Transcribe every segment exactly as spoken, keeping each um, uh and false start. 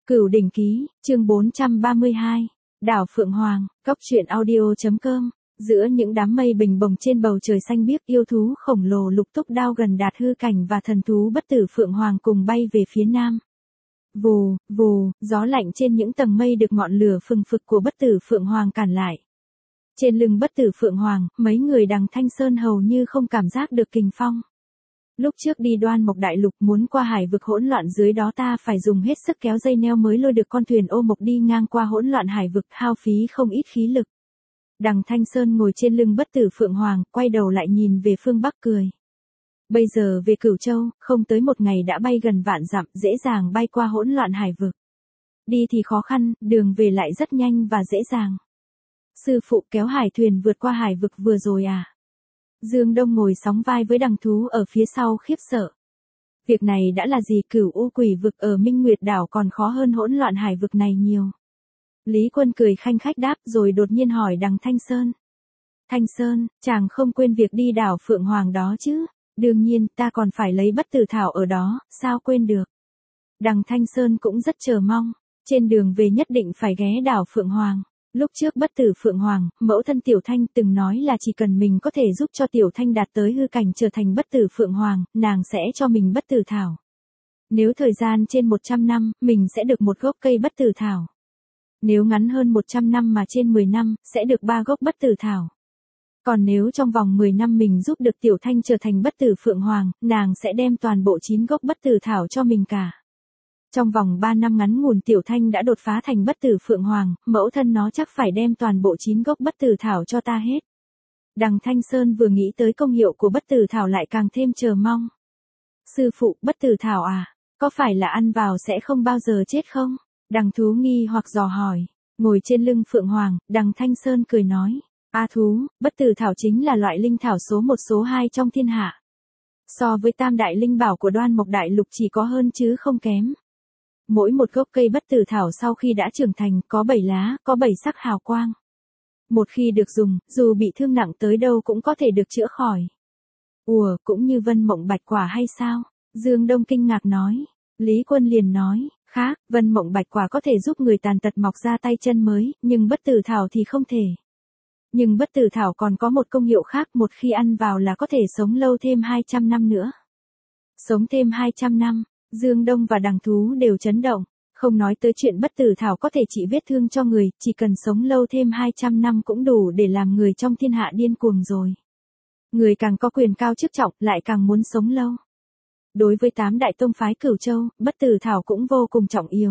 Cửu Đỉnh Ký, chương bốn trăm ba mươi hai. Đảo Phượng Hoàng, Cốc truyện audio.com. Giữa những đám mây bình bồng trên bầu trời xanh biếc, yêu thú khổng lồ lục túc đao gần đạt hư cảnh và thần thú bất tử Phượng Hoàng cùng bay về phía nam. Vù, vù, gió lạnh trên những tầng mây được ngọn lửa phừng phực của bất tử Phượng Hoàng cản lại. Trên lưng bất tử Phượng Hoàng, mấy người Đằng Thanh Sơn hầu như không cảm giác được kình phong. Lúc trước đi Đoan Mộc Đại Lục muốn qua hải vực hỗn loạn dưới đó ta phải dùng hết sức kéo dây neo mới lôi được con thuyền ô mộc đi ngang qua hỗn loạn hải vực, hao phí không ít khí lực. Đằng Thanh Sơn ngồi trên lưng bất tử Phượng Hoàng, quay đầu lại nhìn về phương Bắc cười. Bây giờ về Cửu Châu, không tới một ngày đã bay gần vạn dặm, dễ dàng bay qua hỗn loạn hải vực. Đi thì khó khăn, đường về lại rất nhanh và dễ dàng. Sư phụ kéo hải thuyền vượt qua hải vực vừa rồi à? Dương Đông ngồi sóng vai với Đằng Thú ở phía sau khiếp sợ. Việc này đã là gì, Cửu U Quỷ vực ở Minh Nguyệt đảo còn khó hơn hỗn loạn hải vực này nhiều. Lý Quân cười khanh khách đáp rồi đột nhiên hỏi Đằng Thanh Sơn. Thanh Sơn, chàng không quên việc đi đảo Phượng Hoàng đó chứ? Đương nhiên, ta còn phải lấy bất tử thảo ở đó, sao quên được. Đằng Thanh Sơn cũng rất chờ mong, trên đường về nhất định phải ghé đảo Phượng Hoàng. Lúc trước bất tử Phượng Hoàng, mẫu thân Tiểu Thanh từng nói là chỉ cần mình có thể giúp cho Tiểu Thanh đạt tới hư cảnh trở thành bất tử Phượng Hoàng, nàng sẽ cho mình bất tử thảo. Nếu thời gian trên một trăm năm, mình sẽ được một gốc cây bất tử thảo. Nếu ngắn hơn một trăm năm mà trên mười năm, sẽ được ba gốc bất tử thảo. Còn nếu trong vòng mười năm mình giúp được Tiểu Thanh trở thành bất tử Phượng Hoàng, nàng sẽ đem toàn bộ chín gốc bất tử thảo cho mình cả. Trong vòng ba năm ngắn ngủn Tiểu Thanh đã đột phá thành bất tử Phượng Hoàng, mẫu thân nó chắc phải đem toàn bộ chín gốc bất tử thảo cho ta hết. Đằng Thanh Sơn vừa nghĩ tới công hiệu của bất tử thảo lại càng thêm chờ mong. Sư phụ, bất tử thảo à? Có phải là ăn vào sẽ không bao giờ chết không? Đằng Thú nghi hoặc dò hỏi. Ngồi trên lưng Phượng Hoàng, Đằng Thanh Sơn cười nói. A Thú, bất tử thảo chính là loại linh thảo số một số hai trong thiên hạ. So với tam đại linh bảo của Đoan Mộc Đại Lục chỉ có hơn chứ không kém. Mỗi một gốc cây bất tử thảo sau khi đã trưởng thành có bảy lá, có bảy sắc hào quang. Một khi được dùng, dù bị thương nặng tới đâu cũng có thể được chữa khỏi. Ủa, cũng như Vân Mộng Bạch Quả hay sao? Dương Đông kinh ngạc nói. Lý Quân liền nói, khác, Vân Mộng Bạch Quả có thể giúp người tàn tật mọc ra tay chân mới, nhưng bất tử thảo thì không thể. Nhưng bất tử thảo còn có một công hiệu khác, một khi ăn vào là có thể sống lâu thêm hai trăm năm nữa. Sống thêm hai trăm năm. Dương Đông và Đằng Thú đều chấn động, không nói tới chuyện bất tử thảo có thể trị vết thương cho người, chỉ cần sống lâu thêm hai trăm năm cũng đủ để làm người trong thiên hạ điên cuồng rồi. Người càng có quyền cao chức trọng, lại càng muốn sống lâu. Đối với tám đại tông phái Cửu Châu, bất tử thảo cũng vô cùng trọng yếu.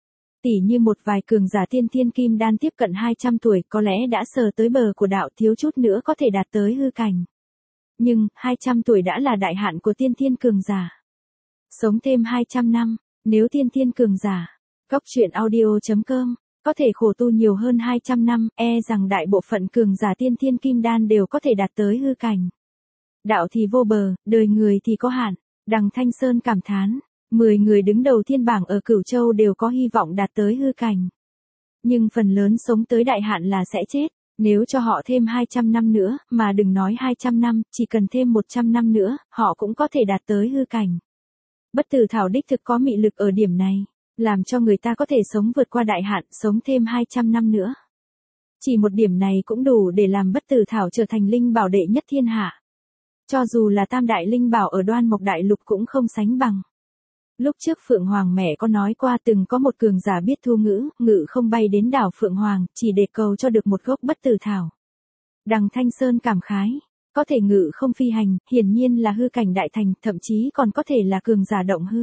Tỉ như một vài cường giả tiên thiên kim đan tiếp cận hai trăm tuổi có lẽ đã sờ tới bờ của đạo, thiếu chút nữa có thể đạt tới hư cảnh. Nhưng, hai trăm tuổi đã là đại hạn của tiên thiên cường giả. Sống thêm hai trăm năm, nếu tiên thiên cường giả, Cốc truyện audio.com, có thể khổ tu nhiều hơn hai trăm năm, e rằng đại bộ phận cường giả tiên thiên kim đan đều có thể đạt tới hư cảnh. Đạo thì vô bờ, đời người thì có hạn. Đằng Thanh Sơn cảm thán, mười người đứng đầu thiên bảng ở Cửu Châu đều có hy vọng đạt tới hư cảnh. Nhưng phần lớn sống tới đại hạn là sẽ chết, nếu cho họ thêm hai trăm năm nữa, mà đừng nói hai trăm năm, chỉ cần thêm một trăm năm nữa, họ cũng có thể đạt tới hư cảnh. Bất tử thảo đích thực có mị lực ở điểm này, làm cho người ta có thể sống vượt qua đại hạn, sống thêm hai trăm năm nữa. Chỉ một điểm này cũng đủ để làm bất tử thảo trở thành linh bảo đệ nhất thiên hạ. Cho dù là tam đại linh bảo ở Đoan Mộc Đại Lục cũng không sánh bằng. Lúc trước Phượng Hoàng mẹ có nói qua từng có một cường giả biết thu ngữ, ngự không bay đến đảo Phượng Hoàng, chỉ để cầu cho được một gốc bất tử thảo. Đằng Thanh Sơn cảm khái. Có thể ngự không phi hành, hiển nhiên là hư cảnh đại thành, thậm chí còn có thể là cường giả động hư.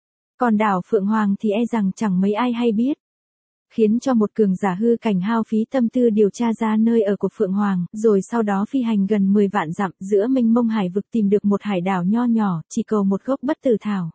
Còn đảo Phượng Hoàng thì e rằng chẳng mấy ai hay biết. Khiến cho một cường giả hư cảnh hao phí tâm tư điều tra ra nơi ở của Phượng Hoàng, rồi sau đó phi hành gần mười vạn dặm giữa mênh mông hải vực tìm được một hải đảo nho nhỏ, chỉ cầu một gốc bất tử thảo.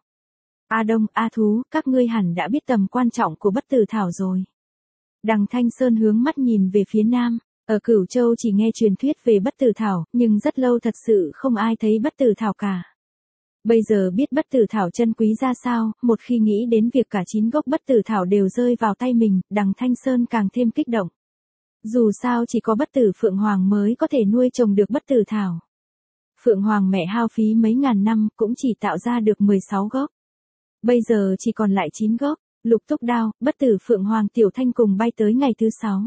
A Đông, A Thú, các ngươi hẳn đã biết tầm quan trọng của bất tử thảo rồi. Đằng Thanh Sơn hướng mắt nhìn về phía nam. Ở Cửu Châu chỉ nghe truyền thuyết về bất tử thảo, nhưng rất lâu thật sự không ai thấy bất tử thảo cả. Bây giờ biết bất tử thảo chân quý ra sao, một khi nghĩ đến việc cả chín gốc bất tử thảo đều rơi vào tay mình, Đằng Thanh Sơn càng thêm kích động. Dù sao chỉ có bất tử Phượng Hoàng mới có thể nuôi trồng được bất tử thảo. Phượng Hoàng mẹ hao phí mấy ngàn năm cũng chỉ tạo ra được mười sáu gốc. Bây giờ chỉ còn lại chín gốc, Lục túc đao, bất tử Phượng Hoàng Tiểu Thanh cùng bay tới ngày thứ sáu.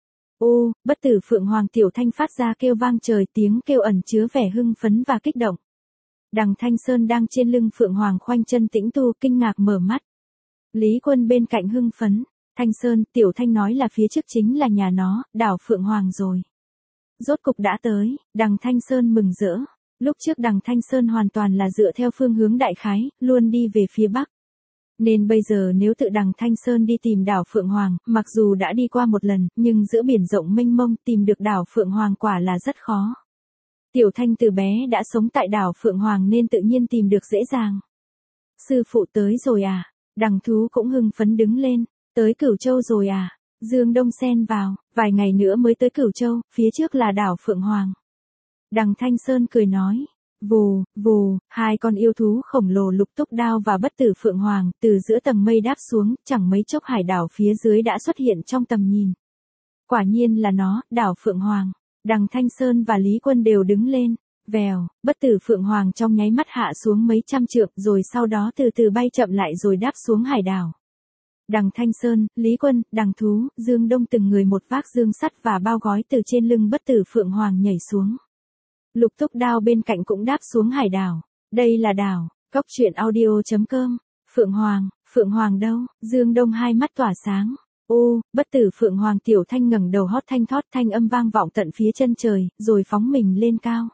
Ô, bất tử Phượng Hoàng Tiểu Thanh phát ra kêu vang trời, tiếng kêu ẩn chứa vẻ hưng phấn và kích động. Đằng Thanh Sơn đang trên lưng Phượng Hoàng khoanh chân tĩnh tu, kinh ngạc mở mắt. Lý Quân bên cạnh hưng phấn, Thanh Sơn, Tiểu Thanh nói là phía trước chính là nhà nó, đảo Phượng Hoàng rồi. Rốt cục đã tới, đằng Thanh Sơn mừng rỡ. Lúc trước đằng Thanh Sơn hoàn toàn là dựa theo phương hướng đại khái, luôn đi về phía bắc. Nên bây giờ nếu tự đằng Thanh Sơn đi tìm đảo Phượng Hoàng, mặc dù đã đi qua một lần, nhưng giữa biển rộng mênh mông tìm được đảo Phượng Hoàng quả là rất khó. Tiểu Thanh từ bé đã sống tại đảo Phượng Hoàng nên tự nhiên tìm được dễ dàng. Sư phụ tới rồi à? Đằng Thú cũng hưng phấn đứng lên. Tới Cửu Châu rồi à? Dương Đông xen vào, vài ngày nữa mới tới Cửu Châu, phía trước là đảo Phượng Hoàng. Đằng Thanh Sơn cười nói. Vù, vù, hai con yêu thú khổng lồ lục túc đao và bất tử Phượng Hoàng từ giữa tầng mây đáp xuống, chẳng mấy chốc hải đảo phía dưới đã xuất hiện trong tầm nhìn. Quả nhiên là nó, đảo Phượng Hoàng. Đằng Thanh Sơn và Lý Quân đều đứng lên. Vèo, bất tử Phượng Hoàng trong nháy mắt hạ xuống mấy trăm trượng rồi sau đó từ từ bay chậm lại rồi đáp xuống hải đảo. Đằng Thanh Sơn, Lý Quân, Đằng Thú, Dương Đông từng người một vác dương sắt và bao gói từ trên lưng bất tử Phượng Hoàng nhảy xuống. Lục túc đao bên cạnh cũng đáp xuống hải đảo. Đây là đảo, cốc truyện audio chấm com. Phượng Hoàng, Phượng Hoàng đâu? Dương Đông hai mắt tỏa sáng. Ô, bất tử Phượng Hoàng Tiểu Thanh ngẩng đầu hót thanh thót, thanh âm vang vọng tận phía chân trời, rồi phóng mình lên cao.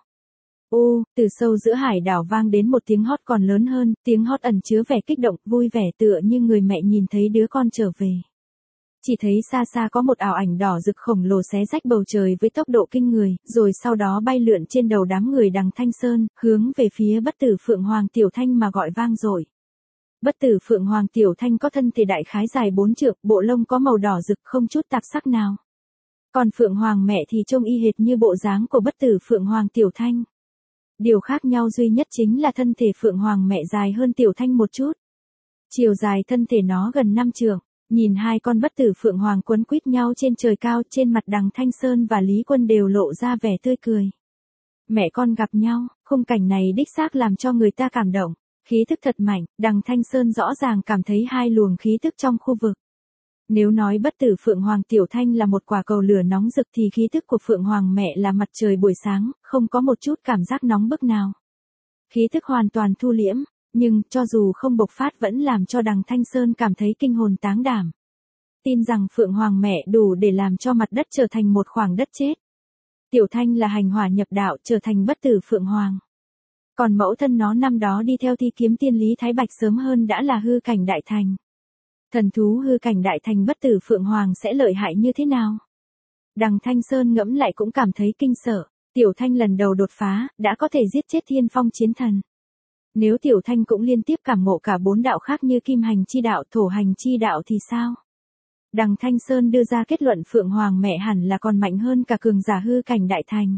Ô, từ sâu giữa hải đảo vang đến một tiếng hót còn lớn hơn, tiếng hót ẩn chứa vẻ kích động, vui vẻ tựa như người mẹ nhìn thấy đứa con trở về. Chỉ thấy xa xa có một ảo ảnh đỏ rực khổng lồ xé rách bầu trời với tốc độ kinh người, rồi sau đó bay lượn trên đầu đám người đằng Thanh Sơn, hướng về phía bất tử Phượng Hoàng Tiểu Thanh mà gọi vang dội. Bất tử Phượng Hoàng Tiểu Thanh có thân thể đại khái dài bốn trượng, bộ lông có màu đỏ rực không chút tạp sắc nào. Còn Phượng Hoàng mẹ thì trông y hệt như bộ dáng của bất tử Phượng Hoàng Tiểu Thanh. Điều khác nhau duy nhất chính là thân thể Phượng Hoàng mẹ dài hơn Tiểu Thanh một chút. Chiều dài thân thể nó gần năm trượng. Nhìn hai con bất tử Phượng Hoàng quấn quýt nhau trên trời cao, trên mặt đằng Thanh Sơn và Lý Quân đều lộ ra vẻ tươi cười. Mẹ con gặp nhau, khung cảnh này đích xác làm cho người ta cảm động. Khí thức thật mạnh, đằng Thanh Sơn rõ ràng cảm thấy hai luồng khí thức trong khu vực. Nếu nói bất tử Phượng Hoàng Tiểu Thanh là một quả cầu lửa nóng rực thì khí thức của Phượng Hoàng mẹ là mặt trời buổi sáng, không có một chút cảm giác nóng bức nào. Khí thức hoàn toàn thu liễm, nhưng cho dù không bộc phát vẫn làm cho đằng Thanh Sơn cảm thấy kinh hồn táng đảm. Tin rằng Phượng Hoàng mẹ đủ để làm cho mặt đất trở thành một khoảng đất chết. Tiểu Thanh là hành hỏa nhập đạo trở thành bất tử Phượng Hoàng. Còn mẫu thân nó năm đó đi theo thi kiếm tiên Lý Thái Bạch sớm hơn đã là hư cảnh đại thành. Thần thú hư cảnh đại thành bất tử Phượng Hoàng sẽ lợi hại như thế nào? Đằng Thanh Sơn ngẫm lại cũng cảm thấy kinh sợ. Tiểu Thanh lần đầu đột phá, đã có thể giết chết thiên phong chiến thần. Nếu Tiểu Thanh cũng liên tiếp cảm ngộ cả bốn đạo khác như kim hành chi đạo, thổ hành chi đạo thì sao? Đằng Thanh Sơn đưa ra kết luận Phượng Hoàng mẹ hẳn là còn mạnh hơn cả cường giả hư cảnh đại thành.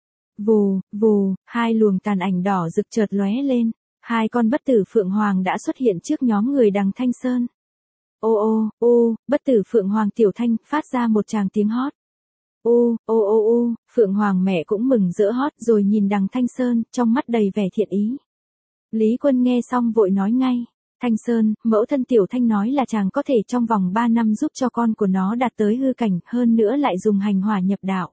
Vù, vù, hai luồng tàn ảnh đỏ rực chợt lóe lên, hai con bất tử Phượng Hoàng đã xuất hiện trước nhóm người đằng Thanh Sơn. Ô ô, ô, bất tử Phượng Hoàng Tiểu Thanh phát ra một tràng tiếng hót. Ô, ô ô ô, Phượng Hoàng mẹ cũng mừng rỡ hót rồi nhìn đằng Thanh Sơn, trong mắt đầy vẻ thiện ý. Lý Quân nghe xong vội nói ngay. Thanh Sơn, mẫu thân Tiểu Thanh nói là chàng có thể trong vòng ba năm giúp cho con của nó đạt tới hư cảnh, hơn nữa lại dùng hành hỏa nhập đạo.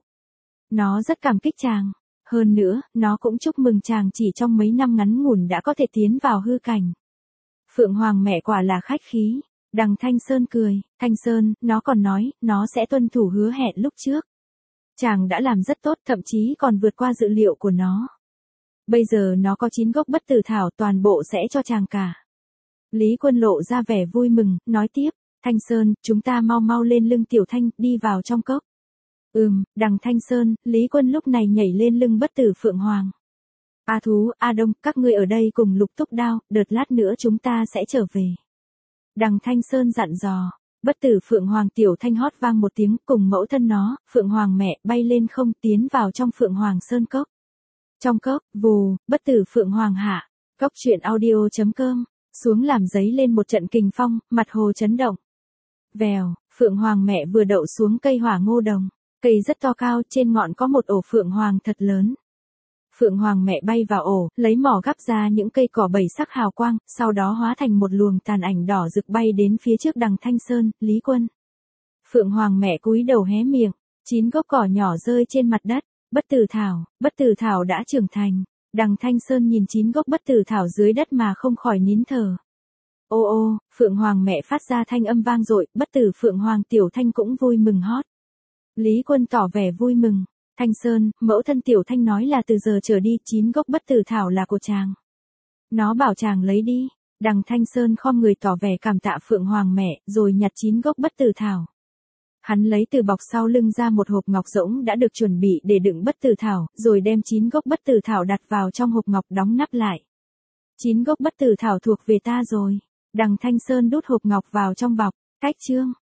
Nó rất cảm kích chàng. Hơn nữa, nó cũng chúc mừng chàng chỉ trong mấy năm ngắn ngủn đã có thể tiến vào hư cảnh. Phượng Hoàng mẹ quả là khách khí. Đằng Thanh Sơn cười. Thanh Sơn, nó còn nói, nó sẽ tuân thủ hứa hẹn lúc trước. Chàng đã làm rất tốt, thậm chí còn vượt qua dự liệu của nó. Bây giờ nó có chín gốc bất tử thảo, toàn bộ sẽ cho chàng cả. Lý Quân lộ ra vẻ vui mừng, nói tiếp. Thanh Sơn, chúng ta mau mau lên lưng Tiểu Thanh, đi vào trong cốc. Ừm, đằng Thanh Sơn, Lý Quân lúc này nhảy lên lưng bất tử Phượng Hoàng. A Thú, A Đông, các ngươi ở đây cùng Lục Túc Đao, đợt lát nữa chúng ta sẽ trở về. Đằng Thanh Sơn dặn dò. Bất tử Phượng Hoàng Tiểu Thanh hót vang một tiếng, cùng mẫu thân nó, Phượng Hoàng mẹ, bay lên không, tiến vào trong Phượng Hoàng Sơn cốc. Trong cốc, vù, bất tử Phượng Hoàng hạ. Cốc truyện audio chấm com. Xuống làm giấy lên một trận kình phong, mặt hồ chấn động. Vèo, Phượng Hoàng mẹ vừa đậu xuống cây hỏa ngô đồng. Cây rất to cao, trên ngọn có một ổ Phượng Hoàng thật lớn. Phượng Hoàng mẹ bay vào ổ, lấy mỏ gắp ra những cây cỏ bảy sắc hào quang, sau đó hóa thành một luồng tàn ảnh đỏ rực bay đến phía trước Đằng Thanh Sơn, Lý Quân. Phượng Hoàng mẹ cúi đầu hé miệng, chín gốc cỏ nhỏ rơi trên mặt đất, bất tử thảo, bất tử thảo đã trưởng thành. Đằng Thanh Sơn nhìn chín gốc bất tử thảo dưới đất mà không khỏi nín thở. Ô ô, Phượng Hoàng mẹ phát ra thanh âm vang dội, bất tử Phượng Hoàng Tiểu Thanh cũng vui mừng hót. Lý Quân tỏ vẻ vui mừng. Thanh Sơn, mẫu thân Tiểu Thanh nói là từ giờ trở đi chín gốc bất tử thảo là của chàng. Nó bảo chàng lấy đi. Đằng Thanh Sơn khom người tỏ vẻ cảm tạ Phượng Hoàng mẹ, rồi nhặt chín gốc bất tử thảo. Hắn lấy từ bọc sau lưng ra một hộp ngọc rỗng đã được chuẩn bị để đựng bất tử thảo, rồi đem chín gốc bất tử thảo đặt vào trong hộp ngọc đóng nắp lại. Chín gốc bất tử thảo thuộc về ta rồi. Đằng Thanh Sơn đút hộp ngọc vào trong bọc. Cách chương